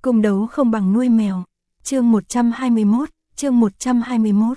Cung đấu không bằng nuôi mèo. Chương 121.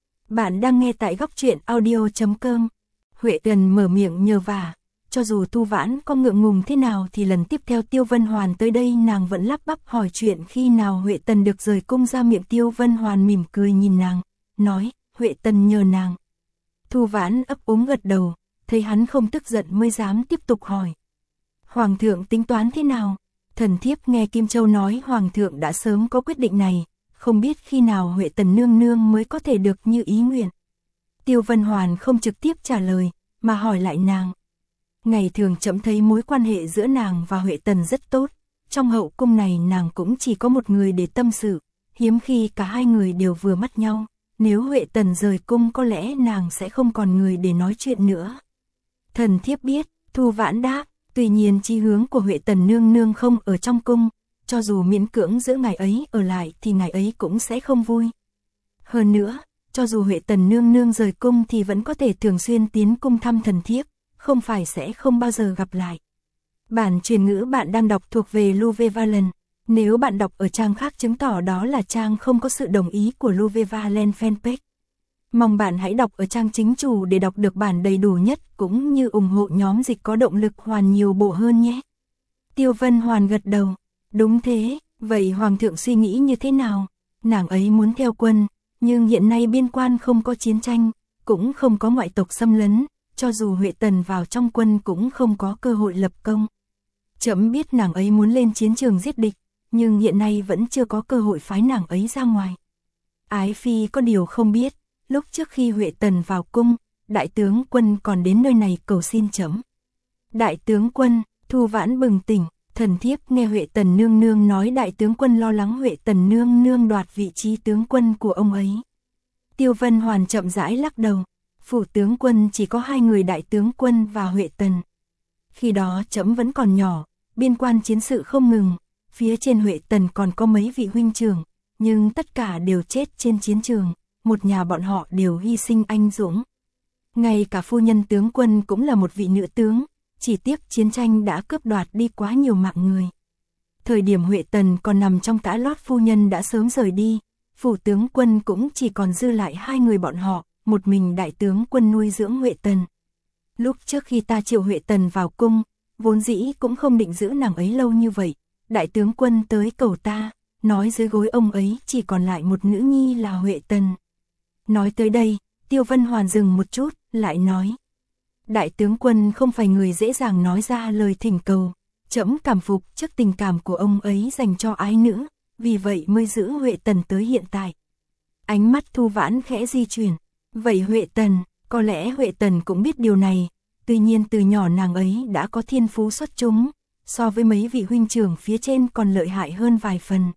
Bạn đang nghe tại góc truyện audio.com. Huệ Tần mở miệng nhờ vả, cho dù Thu Vãn có ngượng ngùng thế nào thì lần tiếp theo Tiêu Vân Hoàn tới đây nàng vẫn lắp bắp hỏi chuyện khi nào Huệ Tần được rời cung ra miệng. Tiêu Vân Hoàn mỉm cười nhìn nàng, nói, Huệ Tần nhờ nàng. Thu Vãn ấp úng gật đầu, thấy hắn không tức giận mới dám tiếp tục hỏi. Hoàng thượng tính toán thế nào? Thần thiếp nghe Kim Châu nói Hoàng thượng đã sớm có quyết định này, không biết khi nào Huệ Tần nương nương mới có thể được như ý nguyện. Tiêu Vân Hoàn không trực tiếp trả lời, mà hỏi lại nàng. Ngày thường trẫm thấy mối quan hệ giữa nàng và Huệ Tần rất tốt, trong hậu cung này nàng cũng chỉ có một người để tâm sự, hiếm khi cả hai người đều vừa mắt nhau, nếu Huệ Tần rời cung có lẽ nàng sẽ không còn người để nói chuyện nữa. Thần thiếp biết, Thu Vãn đáp, tuy nhiên chí hướng của Huệ Tần nương nương không ở trong cung, cho dù miễn cưỡng giữ ngài ấy ở lại thì ngài ấy cũng sẽ không vui. Hơn nữa, cho dù Huệ Tần nương nương rời cung thì vẫn có thể thường xuyên tiến cung thăm thần thiếp, không phải sẽ không bao giờ gặp lại. Bản truyền ngữ bạn đang đọc thuộc về Louve Valen. Nếu bạn đọc ở trang khác chứng tỏ đó là trang không có sự đồng ý của Louve Valen fanpage. Mong bạn hãy đọc ở trang chính chủ để đọc được bản đầy đủ nhất cũng như ủng hộ nhóm dịch có động lực hoàn nhiều bộ hơn nhé. Tiêu Vân Hoàn gật đầu. Đúng thế, vậy Hoàng thượng suy nghĩ như thế nào? Nàng ấy muốn theo quân, nhưng hiện nay biên quan không có chiến tranh, cũng không có ngoại tộc xâm lấn, cho dù Huệ Tần vào trong quân cũng không có cơ hội lập công. Trẫm biết nàng ấy muốn lên chiến trường giết địch, nhưng hiện nay vẫn chưa có cơ hội phái nàng ấy ra ngoài. Ái Phi có điều không biết, lúc trước khi Huệ Tần vào cung, đại tướng quân còn đến nơi này cầu xin trẫm. Đại tướng quân, Thu Vãn bừng tỉnh, thần thiếp nghe Huệ Tần nương nương nói đại tướng quân lo lắng Huệ Tần nương nương đoạt vị trí tướng quân của ông ấy. Tiêu Vân Hoàn chậm rãi lắc đầu, phủ tướng quân chỉ có 2 người đại tướng quân và Huệ Tần. Khi đó trẫm vẫn còn nhỏ, biên quan chiến sự không ngừng, phía trên Huệ Tần còn có mấy vị huynh trưởng, nhưng tất cả đều chết trên chiến trường, một nhà bọn họ đều hy sinh anh dũng. Ngay cả phu nhân tướng quân cũng là một vị nữ tướng, chỉ tiếc chiến tranh đã cướp đoạt đi quá nhiều mạng người. Thời điểm Huệ Tần còn nằm trong tã lót phu nhân đã sớm rời đi, phủ tướng quân cũng chỉ còn dư lại 2 người bọn họ, một mình đại tướng quân nuôi dưỡng Huệ Tần. Lúc trước khi ta triệu Huệ Tần vào cung, vốn dĩ cũng không định giữ nàng ấy lâu như vậy, đại tướng quân tới cầu ta, nói dưới gối ông ấy chỉ còn lại một nữ nhi là Huệ Tần. Nói tới đây, Tiêu Vân Hoàn dừng một chút, lại nói. Đại tướng quân không phải người dễ dàng nói ra lời thỉnh cầu, trẫm cảm phục trước tình cảm của ông ấy dành cho ái nữ, vì vậy mới giữ Huệ Tần tới hiện tại. Ánh mắt Thu Vãn khẽ di chuyển, vậy Huệ Tần, có lẽ Huệ Tần cũng biết điều này, tuy nhiên từ nhỏ nàng ấy đã có thiên phú xuất chúng, so với mấy vị huynh trưởng phía trên còn lợi hại hơn vài phần.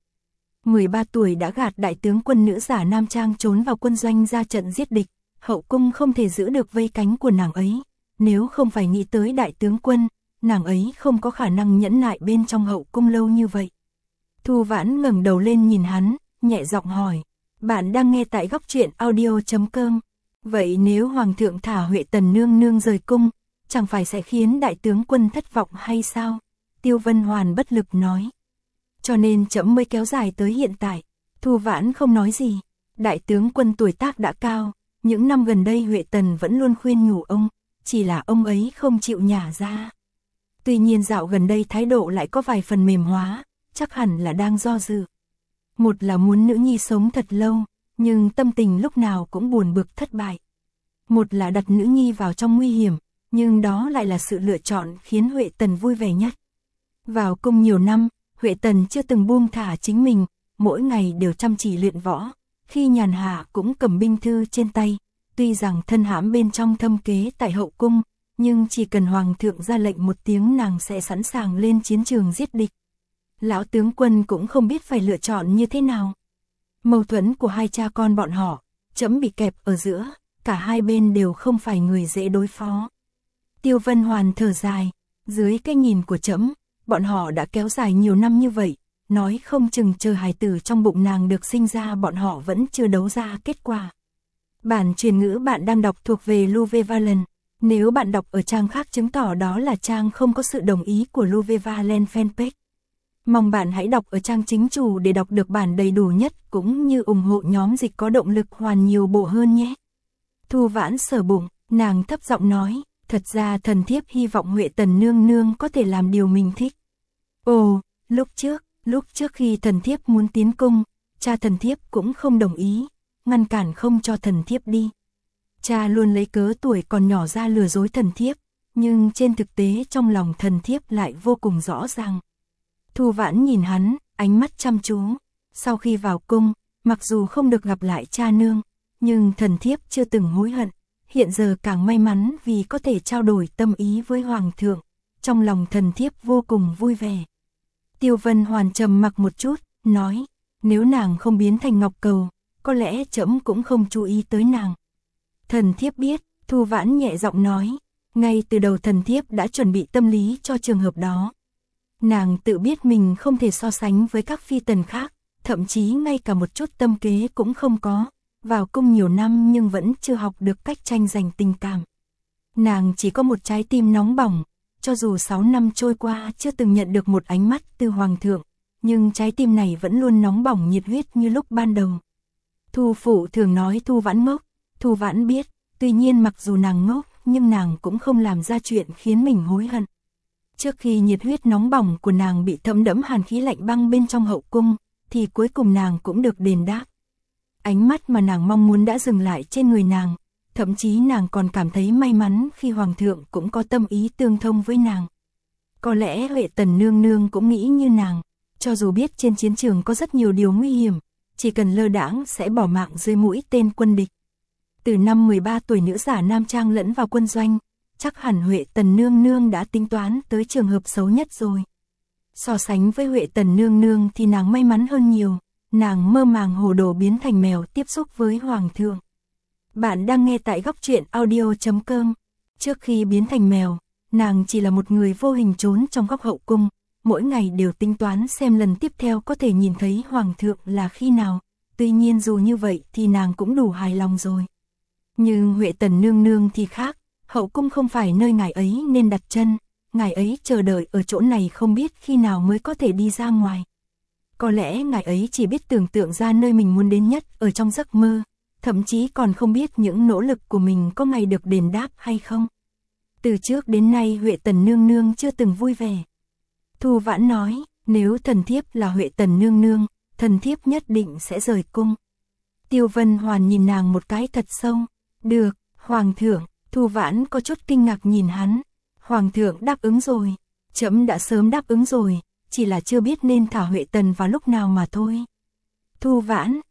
13 tuổi đã gạt đại tướng quân nữ giả nam trang trốn vào quân doanh ra trận giết địch, hậu cung không thể giữ được vây cánh của nàng ấy. Nếu không phải nghĩ tới đại tướng quân, nàng ấy không có khả năng nhẫn nại bên trong hậu cung lâu như vậy. Thu Vãn ngẩng đầu lên nhìn hắn, nhẹ giọng hỏi, bạn đang nghe tại góc truyện audio.com. Vậy nếu Hoàng thượng thả Huệ Tần nương nương rời cung, chẳng phải sẽ khiến đại tướng quân thất vọng hay sao? Tiêu Vân Hoàn bất lực nói. Cho nên trẫm mới kéo dài tới hiện tại. Thu Vãn không nói gì. Đại tướng quân tuổi tác đã cao, những năm gần đây Huệ Tần vẫn luôn khuyên nhủ ông, chỉ là ông ấy không chịu nhả ra. Tuy nhiên dạo gần đây thái độ lại có vài phần mềm hóa, chắc hẳn là đang do dự. Một là muốn nữ nhi sống thật lâu, nhưng tâm tình lúc nào cũng buồn bực thất bại. Một là đặt nữ nhi vào trong nguy hiểm, nhưng đó lại là sự lựa chọn khiến Huệ Tần vui vẻ nhất. Vào cung nhiều năm, Huệ Tần chưa từng buông thả chính mình, mỗi ngày đều chăm chỉ luyện võ, khi nhàn hạ cũng cầm binh thư trên tay. Tuy rằng thân hãm bên trong thâm kế tại hậu cung, nhưng chỉ cần Hoàng thượng ra lệnh một tiếng nàng sẽ sẵn sàng lên chiến trường giết địch. Lão tướng quân cũng không biết phải lựa chọn như thế nào. Mâu thuẫn của hai cha con bọn họ, trẫm bị kẹp ở giữa, cả hai bên đều không phải người dễ đối phó. Tiêu Vân Hoàn thở dài, dưới cái nhìn của trẫm, bọn họ đã kéo dài nhiều năm như vậy, nói không chừng chờ hài tử trong bụng nàng được sinh ra bọn họ vẫn chưa đấu ra kết quả. Bản truyền ngữ bạn đang đọc thuộc về Louve Valen. Nếu bạn đọc ở trang khác chứng tỏ đó là trang không có sự đồng ý của Louve Valen fanpage. Mong bạn hãy đọc ở trang chính chủ để đọc được bản đầy đủ nhất cũng như ủng hộ nhóm dịch có động lực hoàn nhiều bộ hơn nhé. Thu Vãn sờ bụng, nàng thấp giọng nói, thật ra thần thiếp hy vọng Huệ Tần nương nương có thể làm điều mình thích. Ồ, lúc trước khi thần thiếp muốn tiến cung, cha thần thiếp cũng không đồng ý, ngăn cản không cho thần thiếp đi. Cha luôn lấy cớ tuổi còn nhỏ ra lừa dối thần thiếp, nhưng trên thực tế trong lòng thần thiếp lại vô cùng rõ ràng. Thu Vãn nhìn hắn, ánh mắt chăm chú. Sau khi vào cung, mặc dù không được gặp lại cha nương, nhưng thần thiếp chưa từng hối hận. Hiện giờ càng may mắn vì có thể trao đổi tâm ý với Hoàng thượng. Trong lòng thần thiếp vô cùng vui vẻ. Tiêu Vân Hoàn trầm mặc một chút, nói, nếu nàng không biến thành ngọc cầu, có lẽ trẫm cũng không chú ý tới nàng. Thần thiếp biết, Thu Vãn nhẹ giọng nói, ngay từ đầu thần thiếp đã chuẩn bị tâm lý cho trường hợp đó. Nàng tự biết mình không thể so sánh với các phi tần khác, thậm chí ngay cả một chút tâm kế cũng không có, vào cung nhiều năm nhưng vẫn chưa học được cách tranh giành tình cảm. Nàng chỉ có một trái tim nóng bỏng, cho dù 6 năm trôi qua chưa từng nhận được một ánh mắt từ Hoàng thượng, nhưng trái tim này vẫn luôn nóng bỏng nhiệt huyết như lúc ban đầu. Thu phụ thường nói Thu Vãn ngốc, Thu Vãn biết, tuy nhiên mặc dù nàng ngốc, nhưng nàng cũng không làm ra chuyện khiến mình hối hận. Trước khi nhiệt huyết nóng bỏng của nàng bị thấm đẫm hàn khí lạnh băng bên trong hậu cung, thì cuối cùng nàng cũng được đền đáp. Ánh mắt mà nàng mong muốn đã dừng lại trên người nàng, thậm chí nàng còn cảm thấy may mắn khi Hoàng thượng cũng có tâm ý tương thông với nàng. Có lẽ Huệ Tần nương nương cũng nghĩ như nàng, cho dù biết trên chiến trường có rất nhiều điều nguy hiểm, chỉ cần lơ đãng sẽ bỏ mạng dưới mũi tên quân địch. Từ năm 13 tuổi nữ giả nam trang lẫn vào quân doanh, chắc hẳn Huệ Tần nương nương đã tính toán tới trường hợp xấu nhất rồi. So sánh với Huệ Tần nương nương thì nàng may mắn hơn nhiều, nàng mơ màng hồ đồ biến thành mèo tiếp xúc với Hoàng thượng. Bạn đang nghe tại góc truyện audio.com. Trước khi biến thành mèo, nàng chỉ là một người vô hình trốn trong góc hậu cung, mỗi ngày đều tính toán xem lần tiếp theo có thể nhìn thấy Hoàng thượng là khi nào, tuy nhiên dù như vậy thì nàng cũng đủ hài lòng rồi. Nhưng Huệ Tần nương nương thì khác, hậu cung không phải nơi ngài ấy nên đặt chân, ngài ấy chờ đợi ở chỗ này không biết khi nào mới có thể đi ra ngoài. Có lẽ ngài ấy chỉ biết tưởng tượng ra nơi mình muốn đến nhất ở trong giấc mơ, thậm chí còn không biết những nỗ lực của mình có ngày được đền đáp hay không. Từ trước đến nay Huệ Tần nương nương chưa từng vui vẻ. Thu Vãn nói, nếu thần thiếp là Huệ Tần nương nương, thần thiếp nhất định sẽ rời cung. Tiêu Vân Hoàn nhìn nàng một cái thật sâu. Được, Hoàng thượng. Thu Vãn có chút kinh ngạc nhìn hắn. Hoàng thượng đáp ứng rồi. Trẫm đã sớm đáp ứng rồi, chỉ là chưa biết nên thả Huệ Tần vào lúc nào mà thôi. Thu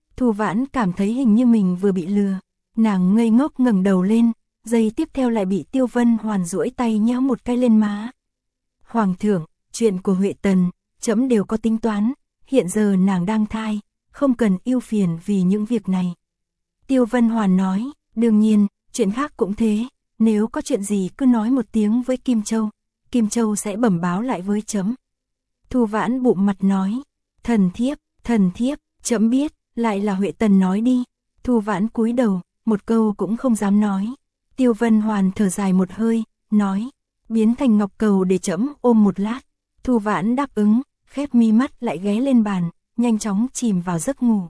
Vãn cảm thấy hình như mình vừa bị lừa. Nàng ngây ngốc ngẩng đầu lên, giây tiếp theo lại bị Tiêu Vân Hoàn duỗi tay nhéo một cái lên má. Hoàng thượng, chuyện của Huệ Tần, trẫm đều có tính toán, hiện giờ nàng đang thai, không cần ưu phiền vì những việc này. Tiêu Vân Hoàn nói, đương nhiên, chuyện khác cũng thế, nếu có chuyện gì cứ nói một tiếng với Kim Châu sẽ bẩm báo lại với trẫm. Thu Vãn bụng mặt nói, thần thiếp, trẫm biết, lại là Huệ Tần nói đi. Thu Vãn cúi đầu, một câu cũng không dám nói. Tiêu Vân Hoàn thở dài một hơi, nói, biến thành ngọc cầu để trẫm ôm một lát. Thu Vãn đáp ứng, khép mi mắt lại ghé lên bàn, nhanh chóng chìm vào giấc ngủ.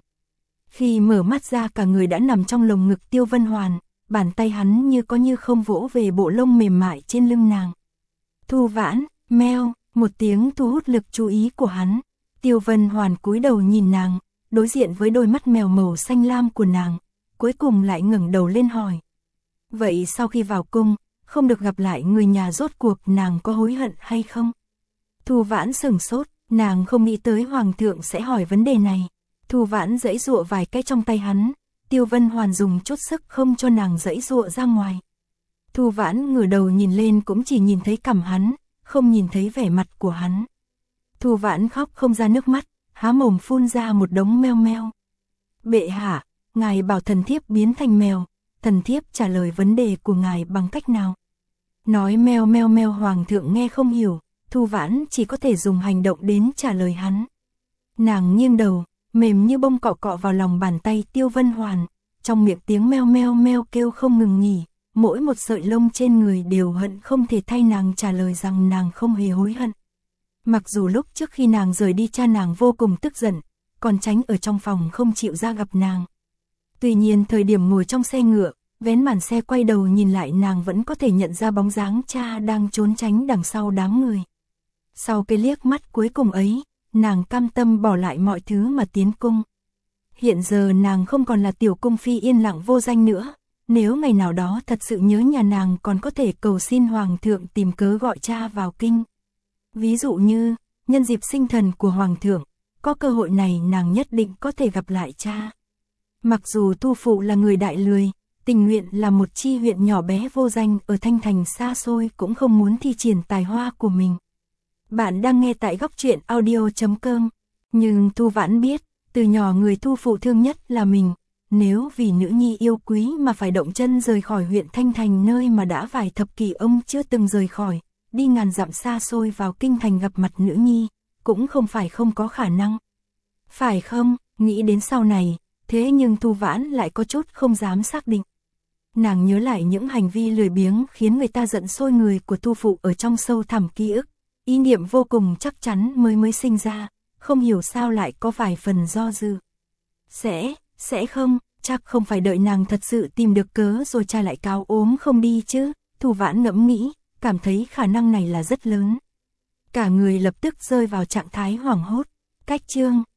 Khi mở mắt ra cả người đã nằm trong lồng ngực Tiêu Vân Hoàn, bàn tay hắn như có như không vỗ về bộ lông mềm mại trên lưng nàng. Thu Vãn, meo, một tiếng thu hút lực chú ý của hắn. Tiêu Vân Hoàn cúi đầu nhìn nàng, đối diện với đôi mắt mèo màu xanh lam của nàng, cuối cùng lại ngẩng đầu lên hỏi. Vậy sau khi vào cung, không được gặp lại người nhà rốt cuộc nàng có hối hận hay không? Thu Vãn sửng sốt, nàng không nghĩ tới Hoàng thượng sẽ hỏi vấn đề này. Thu Vãn giãy giụa vài cái trong tay hắn, Tiêu Vân Hoàn dùng chút sức không cho nàng giãy giụa ra ngoài. Thu Vãn ngửa đầu nhìn lên cũng chỉ nhìn thấy cằm hắn, không nhìn thấy vẻ mặt của hắn. Thu Vãn khóc không ra nước mắt, há mồm phun ra một đống meo meo. Bệ hạ, ngài bảo thần thiếp biến thành mèo, thần thiếp trả lời vấn đề của ngài bằng cách nào? Nói meo meo meo Hoàng thượng nghe không hiểu, Thu Vãn chỉ có thể dùng hành động đến trả lời hắn. Nàng nghiêng đầu, mềm như bông cọ cọ vào lòng bàn tay Tiêu Vân Hoàn, trong miệng tiếng meo meo meo kêu không ngừng nghỉ, mỗi một sợi lông trên người đều hận không thể thay nàng trả lời rằng nàng không hề hối hận. Mặc dù lúc trước khi nàng rời đi cha nàng vô cùng tức giận, còn tránh ở trong phòng không chịu ra gặp nàng. Tuy nhiên thời điểm ngồi trong xe ngựa, vén màn xe quay đầu nhìn lại nàng vẫn có thể nhận ra bóng dáng cha đang trốn tránh đằng sau đám người. Sau cái liếc mắt cuối cùng ấy, nàng cam tâm bỏ lại mọi thứ mà tiến cung. Hiện giờ nàng không còn là tiểu cung phi yên lặng vô danh nữa, nếu ngày nào đó thật sự nhớ nhà nàng còn có thể cầu xin hoàng thượng tìm cớ gọi cha vào kinh. Ví dụ như, nhân dịp sinh thần của hoàng thượng, có cơ hội này nàng nhất định có thể gặp lại cha. Mặc dù tu phụ là người đại lười, tình nguyện là một chi huyện nhỏ bé vô danh ở Thanh Thành xa xôi cũng không muốn thi triển tài hoa của mình. Bạn đang nghe tại góc truyện audio.com, nhưng Thu Vãn biết, từ nhỏ người tu phụ thương nhất là mình, nếu vì nữ nhi yêu quý mà phải động chân rời khỏi huyện Thanh Thành nơi mà đã vài thập kỷ ông chưa từng rời khỏi, đi ngàn dặm xa xôi vào kinh thành gặp mặt nữ nhi, cũng không phải không có khả năng. Phải không, nghĩ đến sau này, thế nhưng Thu Vãn lại có chút không dám xác định. Nàng nhớ lại những hành vi lười biếng khiến người ta giận sôi người của tu phụ ở trong sâu thẳm ký ức, ý niệm vô cùng chắc chắn mới sinh ra, không hiểu sao lại có vài phần do dự. Sẽ không, chắc không phải đợi nàng thật sự tìm được cớ rồi cha lại cáo ốm không đi chứ, Thu Vãn ngẫm nghĩ, cảm thấy khả năng này là rất lớn. Cả người lập tức rơi vào trạng thái hoảng hốt, cách chương.